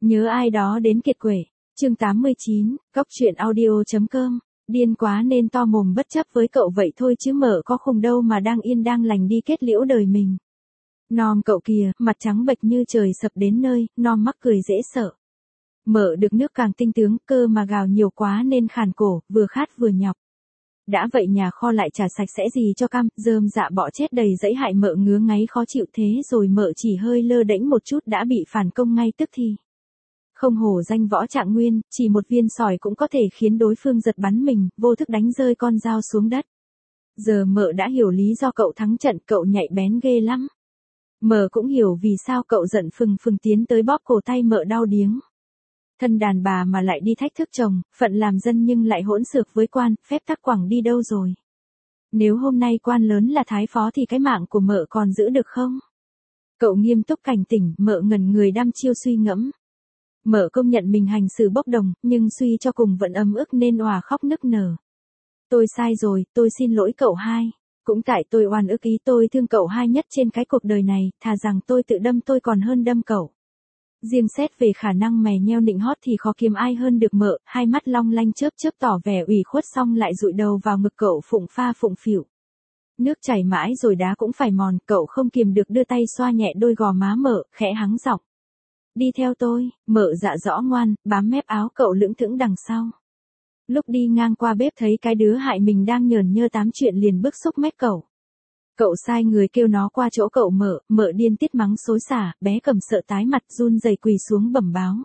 Nhớ ai đó đến kiệt quệ. Chương 89, góc truyện audio.com. Điên quá nên to mồm bất chấp với cậu vậy thôi chứ mợ có khùng đâu mà đang yên đang lành đi kết liễu đời mình. Nom cậu kìa, mặt trắng bệch như trời sập đến nơi, nom mắc cười dễ sợ. Mợ được nước càng tinh tướng, cơ mà gào nhiều quá nên khàn cổ, vừa khát vừa nhọc. Đã vậy nhà kho lại chả sạch sẽ gì cho cam, rơm dạ bọ chết đầy dẫy hại mợ ngứa ngáy khó chịu thế rồi mợ chỉ hơi lơ đễnh một chút đã bị phản công ngay tức thì. Không hổ danh võ trạng nguyên, chỉ một viên sỏi cũng có thể khiến đối phương giật bắn mình, vô thức đánh rơi con dao xuống đất. Giờ mợ đã hiểu lý do cậu thắng trận, cậu nhạy bén ghê lắm. Mợ cũng hiểu vì sao cậu giận phừng phừng tiến tới bóp cổ tay mợ đau điếng. Thân đàn bà mà lại đi thách thức chồng, phận làm dân nhưng lại hỗn xược với quan, phép tắc quẳng đi đâu rồi. Nếu hôm nay quan lớn là thái phó thì cái mạng của mợ còn giữ được không? Cậu nghiêm túc cảnh tỉnh, mợ ngẩn người đăm chiêu suy ngẫm. Mợ công nhận mình hành xử bốc đồng, nhưng suy cho cùng vẫn ấm ức nên òa khóc nức nở. Tôi sai rồi, tôi xin lỗi cậu hai. Cũng tại tôi oan ức ý tôi thương cậu hai nhất trên cái cuộc đời này, thà rằng tôi tự đâm tôi còn hơn đâm cậu. Riêng xét về khả năng mè nheo nịnh hót thì khó kiếm ai hơn được mợ, hai mắt long lanh chớp chớp tỏ vẻ ủy khuất xong lại dụi đầu vào ngực cậu phụng pha phụng phịu. Nước chảy mãi rồi đá cũng phải mòn, cậu không kiềm được đưa tay xoa nhẹ đôi gò má mợ, khẽ hắng giọng. Đi theo tôi, mợ dạ rõ ngoan, bám mép áo cậu lững thững đằng sau. Lúc đi ngang qua bếp thấy cái đứa hại mình đang nhờn nhơ tám chuyện liền bức xúc mách cậu. Cậu sai người kêu nó qua chỗ cậu mợ điên tiết mắng xối xả, bé Cầm sợ tái mặt run rẩy quỳ xuống bẩm báo.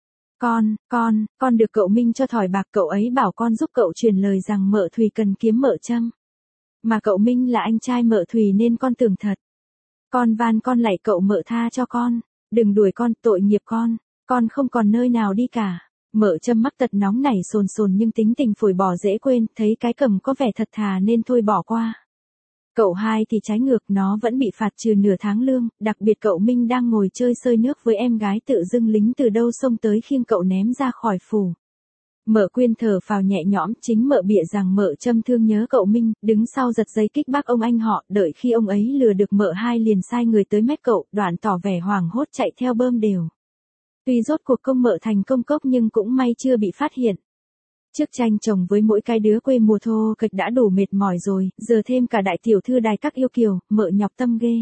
Con được cậu Minh cho thỏi bạc, cậu ấy bảo con giúp cậu truyền lời rằng mợ Thùy cần kiếm mợ Trâm. Mà cậu Minh là anh trai mợ Thùy nên con tưởng thật. Con van con lạy cậu mợ tha cho con, đừng đuổi con, tội nghiệp con không còn nơi nào đi cả. Mợ Trâm mắc tật nóng nảy sồn nhưng tính tình phổi bỏ dễ quên, thấy cái Cầm có vẻ thật thà nên thôi bỏ qua. Cậu hai thì trái ngược, nó vẫn bị phạt trừ nửa tháng lương, đặc biệt cậu Minh đang ngồi chơi sơi nước với em gái tự dưng lính từ đâu xông tới khiêng cậu ném ra khỏi phủ. Mợ Quyên thở phào nhẹ nhõm, chính mợ bịa rằng mợ Trâm thương nhớ cậu Minh, đứng sau giật giấy kích bác ông anh họ, đợi khi ông ấy lừa được mợ hai liền sai người tới mách cậu, đoạn tỏ vẻ hoảng hốt chạy theo bơm đều. Tuy rốt cuộc công mợ thành công cốc nhưng cũng may chưa bị phát hiện. Trước tranh chồng với mỗi cái đứa quê mùa thô kịch đã đủ mệt mỏi rồi, giờ thêm cả đại tiểu thư đài các yêu kiều, mợ nhọc tâm ghê.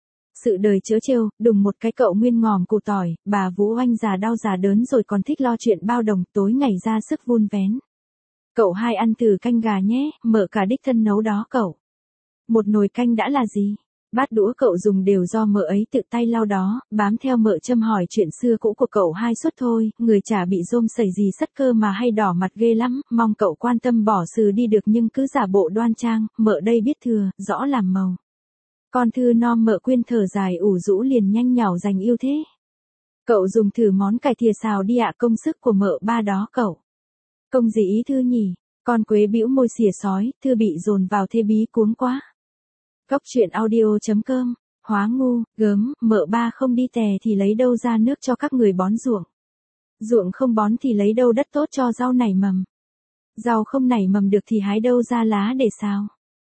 Sự đời chớ trêu, đùng một cái cậu Nguyên ngòm củ tỏi, bà Vũ Oanh già đau già đớn rồi còn thích lo chuyện bao đồng, tối ngày ra sức vun vén. Cậu hai ăn thử canh gà nhé, mợ cả đích thân nấu đó cậu. Một nồi canh đã là gì? Bát đũa cậu dùng đều do mợ ấy tự tay lau đó, bám theo mợ Trâm hỏi chuyện xưa cũ của cậu hai suốt thôi, người chả bị rôm sẩy gì sất cơ mà hay đỏ mặt ghê lắm, mong cậu quan tâm bỏ sừ đi được nhưng cứ giả bộ đoan trang, mợ đây biết thừa, rõ làm màu. Con thư non mợ Quyên thở dài ủ rũ liền nhanh nhảu dành yêu thế. Cậu dùng thử món cải thìa xào đi ạ, công sức của mợ ba đó cậu. Công gì ý Thư nhỉ? Con Quế bĩu môi xỉa sói, Thư bị dồn vào thế bí cuống quá. Góc truyện audio.com, hóa ngu, gớm, mợ ba không đi tè thì lấy đâu ra nước cho các người bón ruộng. Ruộng không bón thì lấy đâu đất tốt cho rau nảy mầm. Rau không nảy mầm được thì hái đâu ra lá để sao.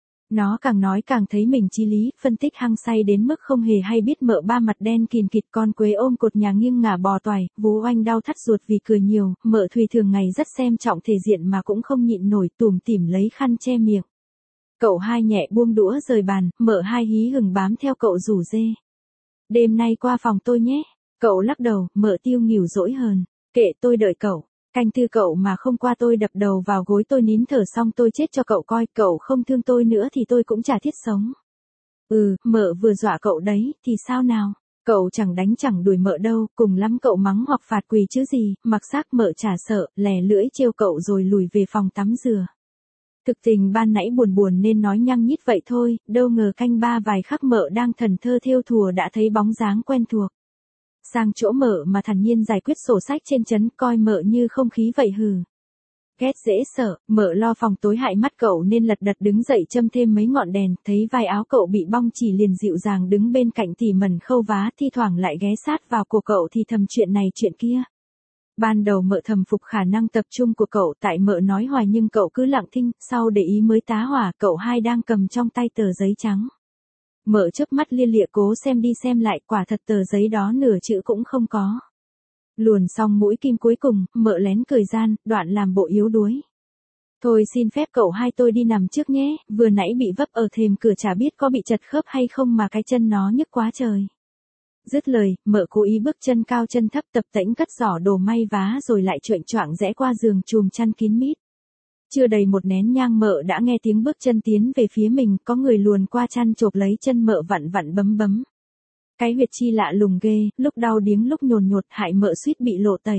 Nó càng nói càng thấy mình chí lý, phân tích hăng say đến mức không hề hay biết mợ ba mặt đen kìn kịt. Con Quế ôm cột nhà nghiêng ngả bò toài, Vũ Oanh đau thắt ruột vì cười nhiều, mợ Thùy thường ngày rất xem trọng thể diện mà cũng không nhịn nổi tủm tỉm lấy khăn che miệng. Cậu hai nhẹ buông đũa rời bàn, mợ hai hí hửng bám theo cậu rủ rê. Đêm nay qua phòng tôi nhé. Cậu lắc đầu, mợ tiêu nghỉu dỗi hờn. Kệ tôi đợi cậu. Canh thư cậu mà không qua tôi đập đầu vào gối tôi nín thở xong tôi chết cho cậu coi. Cậu không thương tôi nữa thì tôi cũng chả thiết sống. Mợ vừa dọa cậu đấy, thì sao nào? Cậu chẳng đánh chẳng đuổi mợ đâu, cùng lắm cậu mắng hoặc phạt quỳ chứ gì. Mặc xác mợ chả sợ, lè lưỡi trêu cậu rồi lùi về phòng tắm rửa. Thực tình ban nãy buồn nên nói nhăng nhít vậy thôi, đâu ngờ canh ba vài khắc mợ đang thần thơ thêu thùa đã thấy bóng dáng quen thuộc. Sang chỗ mợ mà thản nhiên giải quyết sổ sách trên trấn, coi mợ như không khí vậy hừ. Ghét dễ sợ, mợ lo phòng tối hại mắt cậu nên lật đật đứng dậy châm thêm mấy ngọn đèn, thấy vai áo cậu bị bong chỉ liền dịu dàng đứng bên cạnh tỉ mẩn khâu vá, thi thoảng lại ghé sát vào cổ cậu thì thầm chuyện này chuyện kia. Ban đầu mợ thầm phục khả năng tập trung của cậu, tại mợ nói hoài nhưng cậu cứ lặng thinh, sau để ý mới tá hỏa. Cậu hai đang cầm trong tay tờ giấy trắng. Mợ chớp mắt lia lịa cố xem đi xem lại, quả thật tờ giấy đó nửa chữ cũng không có. Luồn xong mũi kim cuối cùng, mợ lén cười gian, đoạn làm bộ yếu đuối. Thôi xin phép cậu hai tôi đi nằm trước nhé, vừa nãy bị vấp ở thềm cửa chả biết có bị chật khớp hay không mà cái chân nó nhức quá trời. Dứt lời, mợ cố ý bước chân cao chân thấp tập tễnh cất giỏ đồ may vá rồi lại choạng choạng rẽ qua giường chùm chăn kín mít. Chưa đầy một nén nhang mợ đã nghe tiếng bước chân tiến về phía mình, có người luồn qua chăn chộp lấy chân mợ vặn vặn bấm bấm. Cái huyệt chi lạ lùng ghê, lúc đau điếng lúc nhồn nhột hại mợ suýt bị lộ tẩy.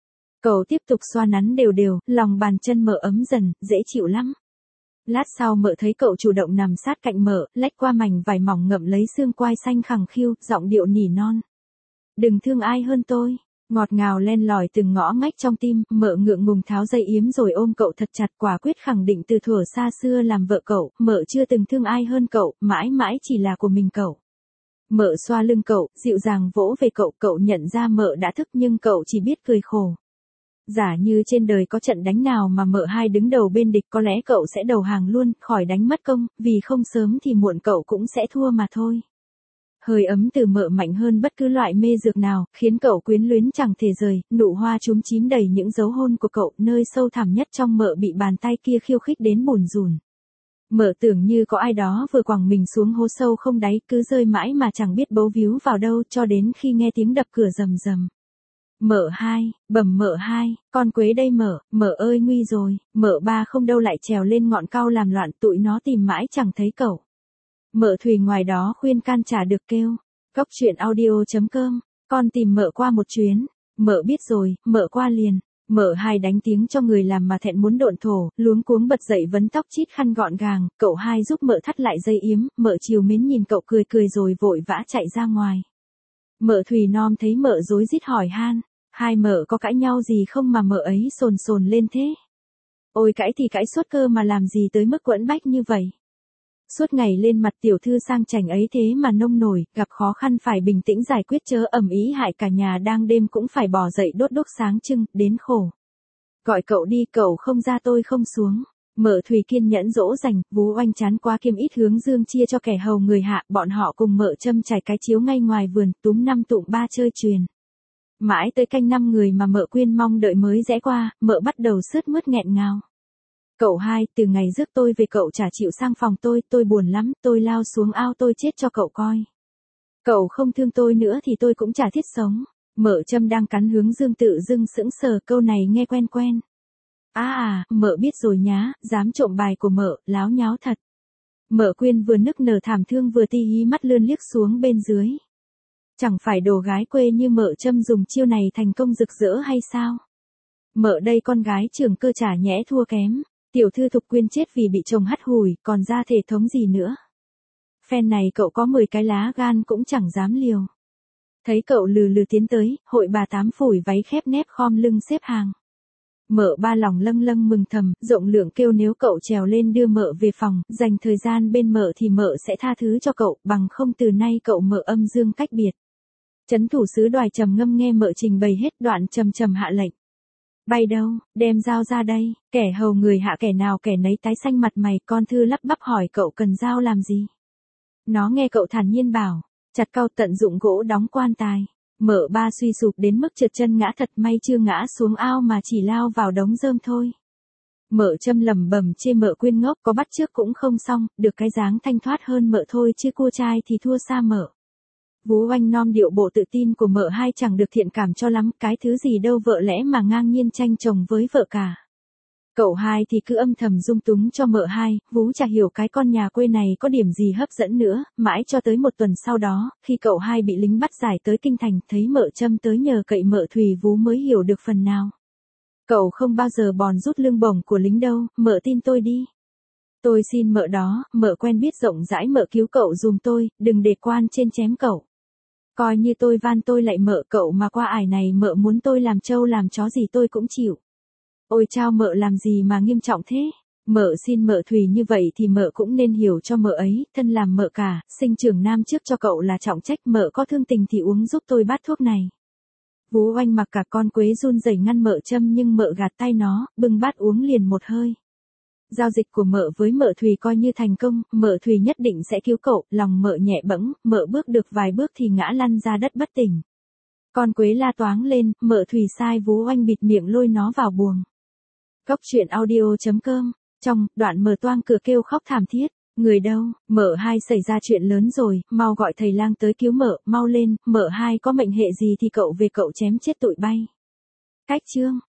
Cậu tiếp tục xoa nắn đều đều, lòng bàn chân mợ ấm dần, dễ chịu lắm. Lát sau mợ thấy cậu chủ động nằm sát cạnh mợ, lách qua mảnh vải mỏng ngậm lấy xương quai xanh khẳng khiu, giọng điệu nỉ non. Đừng thương ai hơn tôi. Ngọt ngào len lỏi từng ngõ ngách trong tim, mợ ngượng ngùng tháo dây yếm rồi ôm cậu thật chặt, quả quyết khẳng định từ thuở xa xưa làm vợ cậu, mợ chưa từng thương ai hơn cậu, mãi mãi chỉ là của mình cậu. Mợ xoa lưng cậu, dịu dàng vỗ về cậu, cậu nhận ra mợ đã thức nhưng cậu chỉ biết cười khổ. Giả như trên đời có trận đánh nào mà mợ hai đứng đầu bên địch có lẽ cậu sẽ đầu hàng luôn, khỏi đánh mất công, vì không sớm thì muộn cậu cũng sẽ thua mà thôi. Hơi ấm từ mợ mạnh hơn bất cứ loại mê dược nào, khiến cậu quyến luyến chẳng thể rời, nụ hoa chúm chím đầy những dấu hôn của cậu, nơi sâu thẳm nhất trong mợ bị bàn tay kia khiêu khích đến bùn rùn. Mợ tưởng như có ai đó vừa quẳng mình xuống hố sâu không đáy, cứ rơi mãi mà chẳng biết bấu víu vào đâu, cho đến khi nghe tiếng đập cửa rầm rầm. Mợ hai, bẩm mợ hai, con Quế đây mợ ơi nguy rồi, mợ ba không đâu lại trèo lên ngọn cau làm loạn, tụi nó tìm mãi chẳng thấy cậu. Mợ Thùy ngoài đó khuyên can chả được kêu. Cóc truyện audio.com, con tìm mợ qua một chuyến. Mợ biết rồi, mợ qua liền. Mợ hai đánh tiếng cho người làm mà thẹn muốn độn thổ, luống cuống bật dậy vấn tóc chít khăn gọn gàng, cậu hai giúp mợ thắt lại dây yếm, mợ chiều mến nhìn cậu cười cười rồi vội vã chạy ra ngoài. Mợ Thùy nom thấy mợ rối rít hỏi han, hai mợ có cãi nhau gì không mà mợ ấy sồn sồn lên thế? Ôi cãi thì cãi suốt cơ mà làm gì tới mức quẫn bách như vậy? Suốt ngày lên mặt tiểu thư sang chảnh ấy thế mà nông nổi, gặp khó khăn phải bình tĩnh giải quyết chớ ầm ĩ hại cả nhà đang đêm cũng phải bỏ dậy đốt đốt sáng trưng, đến khổ. Gọi cậu đi, cậu không ra tôi không xuống. Mợ Thùy kiên nhẫn dỗ dành, vú oanh chán quá kiêm ít hướng dương chia cho kẻ hầu người hạ, bọn họ cùng mợ châm trải cái chiếu ngay ngoài vườn, túm năm tụm ba chơi chuyền. Mãi tới canh 5 người mà mợ Quyên mong đợi mới rẽ qua, mợ bắt đầu sướt mướt nghẹn ngào. Cậu hai, từ ngày rước tôi về cậu chả chịu sang phòng tôi buồn lắm, tôi lao xuống ao tôi chết cho cậu coi. Cậu không thương tôi nữa thì tôi cũng chả thiết sống. Mợ Trâm đang cắn hướng dương tự dưng sững sờ, câu này nghe quen quen. Mợ biết rồi nhá, dám trộm bài của mợ, láo nháo thật. Mợ Quyên vừa nức nở thảm thương vừa ti hí mắt lươn liếc xuống bên dưới. Chẳng phải đồ gái quê như mợ Trâm dùng chiêu này thành công rực rỡ hay sao? Mợ đây con gái trưởng cơ chả nhẽ thua kém. Tiểu thư Thục Quyên chết vì bị chồng hắt hủi, còn ra thể thống gì nữa. Phen này cậu có 10 cái lá gan cũng chẳng dám liều. Thấy cậu lừ lừ tiến tới, hội bà tám phủi váy khép nép khom lưng xếp hàng. Mợ ba lòng lâng lâng mừng thầm, rộng lượng kêu nếu cậu trèo lên đưa mợ về phòng, dành thời gian bên mợ thì mợ sẽ tha thứ cho cậu, bằng không từ nay cậu mợ âm dương cách biệt. Trấn thủ sứ Đoài trầm ngâm nghe mợ trình bày hết đoạn trầm trầm hạ lệnh. Bay đâu, đem dao ra đây, kẻ hầu người hạ kẻ nào kẻ nấy tái xanh mặt mày, con thư lắp bắp hỏi cậu cần dao làm gì. Nó nghe cậu thản nhiên bảo, chặt cau tận dụng gỗ đóng quan tài. Mợ ba suy sụp đến mức trượt chân ngã thật, may chưa ngã xuống ao mà chỉ lao vào đống rơm thôi. Mợ Trâm lẩm bẩm chê mợ Quyên ngốc, có bắt chước cũng không xong, được cái dáng thanh thoát hơn mợ thôi chứ cua trai thì thua xa mợ. Vú oanh nom điệu bộ tự tin của mợ hai chẳng được thiện cảm cho lắm, cái thứ gì đâu vợ lẽ mà ngang nhiên tranh chồng với vợ cả. Cậu hai thì cứ âm thầm dung túng cho mợ hai, vú chả hiểu cái con nhà quê này có điểm gì hấp dẫn nữa, mãi cho tới một tuần sau đó, khi cậu hai bị lính bắt giải tới kinh thành, thấy mợ Trâm tới nhờ cậy mợ Thùy, vú mới hiểu được phần nào. Cậu không bao giờ bòn rút lương bổng của lính đâu, mợ tin tôi đi. Tôi xin mợ đó, mợ quen biết rộng rãi, mợ cứu cậu dùm tôi, đừng để quan trên chém cậu. Coi như tôi van tôi lại mợ cậu mà qua ải này mợ muốn tôi làm trâu làm chó gì tôi cũng chịu. Ôi chao mợ làm gì mà nghiêm trọng thế? Mợ xin mợ Thùy như vậy thì mợ cũng nên hiểu cho mợ ấy, thân làm mợ cả, sinh trưởng nam trước cho cậu là trọng trách, mợ có thương tình thì uống giúp tôi bát thuốc này. Vú oanh mặc cả con Quế run rẩy ngăn mợ Trâm nhưng mợ gạt tay nó, bưng bát uống liền một hơi. Giao dịch của mợ với mợ Thùy coi như thành công, mợ Thùy nhất định sẽ cứu cậu, lòng mợ nhẹ bẫng, mợ bước được vài bước thì ngã lăn ra đất bất tỉnh. Con Quế la toáng lên, mợ Thùy sai vú oanh bịt miệng lôi nó vào buồng. Cốc truyện audio.com. Trong đoạn mợ toang cửa kêu khóc thảm thiết. Người đâu, mợ hai xảy ra chuyện lớn rồi, mau gọi thầy lang tới cứu mợ, mau lên, mợ hai có mệnh hệ gì thì cậu về cậu chém chết tụi bay. Cách chương.